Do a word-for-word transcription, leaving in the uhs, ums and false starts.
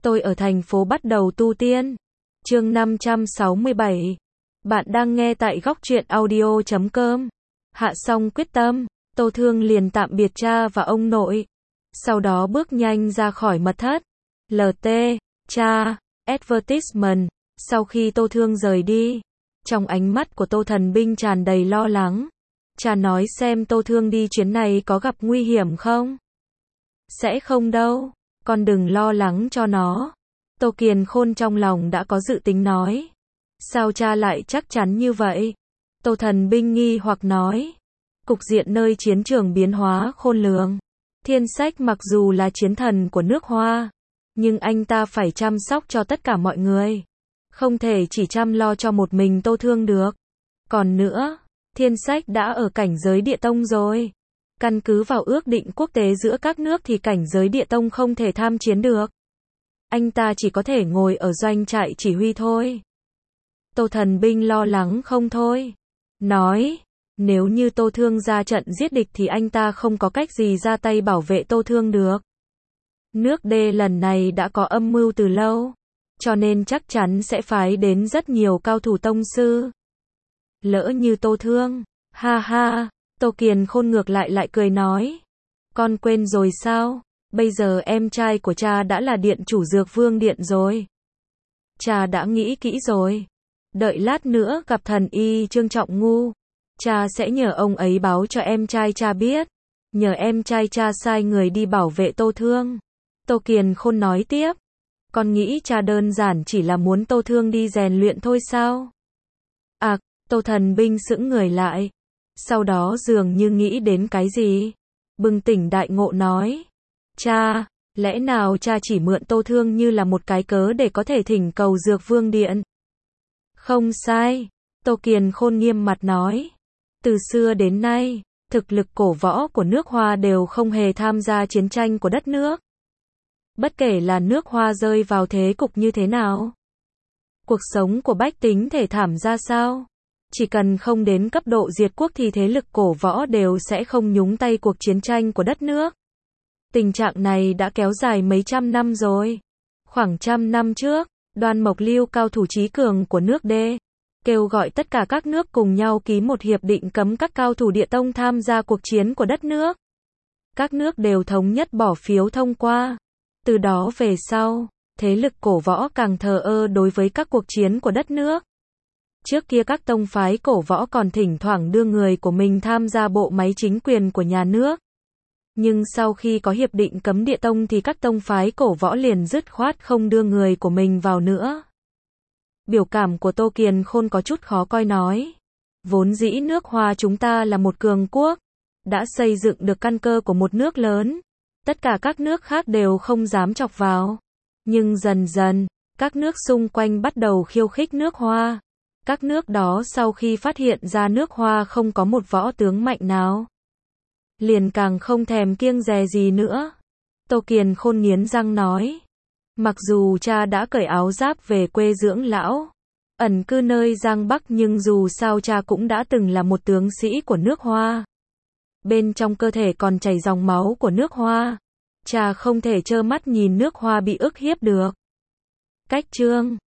Tôi ở thành phố bắt đầu tu tiên. Chương năm trăm sáu mươi bảy. Bạn đang nghe tại góc truyện audio chấm com. Hạ xong quyết tâm, Tô Thương liền tạm biệt cha và ông nội. Sau đó bước nhanh ra khỏi mật thất. lờ tê, cha, advertisement. Sau khi Tô Thương rời đi, trong ánh mắt của Tô Thần Binh tràn đầy lo lắng. Cha nói xem Tô Thương đi chuyến này có gặp nguy hiểm không? Sẽ không đâu, con đừng lo lắng cho nó. Tô Kiền Khôn trong lòng đã có dự tính nói. Sao cha lại chắc chắn như vậy? Tô Thần Binh nghi hoặc nói. Cục diện nơi chiến trường biến hóa khôn lường. Thiên Sách mặc dù là chiến thần của nước Hoa, nhưng anh ta phải chăm sóc cho tất cả mọi người. Không thể chỉ chăm lo cho một mình Tô Thương được. Còn nữa, Thiên Sách đã ở cảnh giới địa tông rồi. Căn cứ vào ước định quốc tế giữa các nước thì cảnh giới địa tông không thể tham chiến được. Anh ta chỉ có thể ngồi ở doanh trại chỉ huy thôi. Tô Thần Binh lo lắng không thôi. Nói, nếu như Tô Thương ra trận giết địch thì anh ta không có cách gì ra tay bảo vệ Tô Thương được. Nước đê lần này đã có âm mưu từ lâu, cho nên chắc chắn sẽ phái đến rất nhiều cao thủ tông sư. Lỡ như Tô Thương, ha ha, Tô Kiền Khôn ngược lại lại cười nói. Con quên rồi sao? Bây giờ em trai của cha đã là điện chủ Dược Vương Điện rồi. Cha đã nghĩ kỹ rồi. Đợi lát nữa gặp thần y Trương Trọng Ngu, cha sẽ nhờ ông ấy báo cho em trai cha biết. Nhờ em trai cha sai người đi bảo vệ Tô Thương. Tô Kiền Khôn nói tiếp. Con nghĩ cha đơn giản chỉ là muốn Tô Thương đi rèn luyện thôi sao? À, Tô Thần Binh sững người lại. Sau đó dường như nghĩ đến cái gì. Bừng tỉnh đại ngộ nói. Cha, lẽ nào cha chỉ mượn Tô Thương như là một cái cớ để có thể thỉnh cầu Dược Vương Điện? Không sai, Tô Kiền Khôn nghiêm mặt nói. Từ xưa đến nay, thực lực cổ võ của nước Hoa đều không hề tham gia chiến tranh của đất nước. Bất kể là nước Hoa rơi vào thế cục như thế nào, cuộc sống của bách tính thể thảm ra sao, chỉ cần không đến cấp độ diệt quốc thì thế lực cổ võ đều sẽ không nhúng tay cuộc chiến tranh của đất nước. Tình trạng này đã kéo dài mấy trăm năm rồi. Khoảng trăm năm trước, Đoan Mộc Lưu cao thủ trí cường của nước đê, kêu gọi tất cả các nước cùng nhau ký một hiệp định cấm các cao thủ địa tông tham gia cuộc chiến của đất nước. Các nước đều thống nhất bỏ phiếu thông qua. Từ đó về sau, thế lực cổ võ càng thờ ơ đối với các cuộc chiến của đất nước. Trước kia các tông phái cổ võ còn thỉnh thoảng đưa người của mình tham gia bộ máy chính quyền của nhà nước. Nhưng sau khi có hiệp định cấm địa tông thì các tông phái cổ võ liền dứt khoát không đưa người của mình vào nữa. Biểu cảm của Tô Kiền Khôn có chút khó coi nói. Vốn dĩ nước Hoa chúng ta là một cường quốc, đã xây dựng được căn cơ của một nước lớn. Tất cả các nước khác đều không dám chọc vào. Nhưng dần dần, các nước xung quanh bắt đầu khiêu khích nước Hoa. Các nước đó sau khi phát hiện ra nước Hoa không có một võ tướng mạnh nào, liền càng không thèm kiêng dè gì nữa. Tô Kiền Khôn nghiến răng nói. Mặc dù cha đã cởi áo giáp về quê dưỡng lão, ẩn cư nơi Giang Bắc, nhưng dù sao cha cũng đã từng là một tướng sĩ của nước Hoa. Bên trong cơ thể còn chảy dòng máu của nước Hoa. Cha không thể trơ mắt nhìn nước Hoa bị ức hiếp được. Cách chương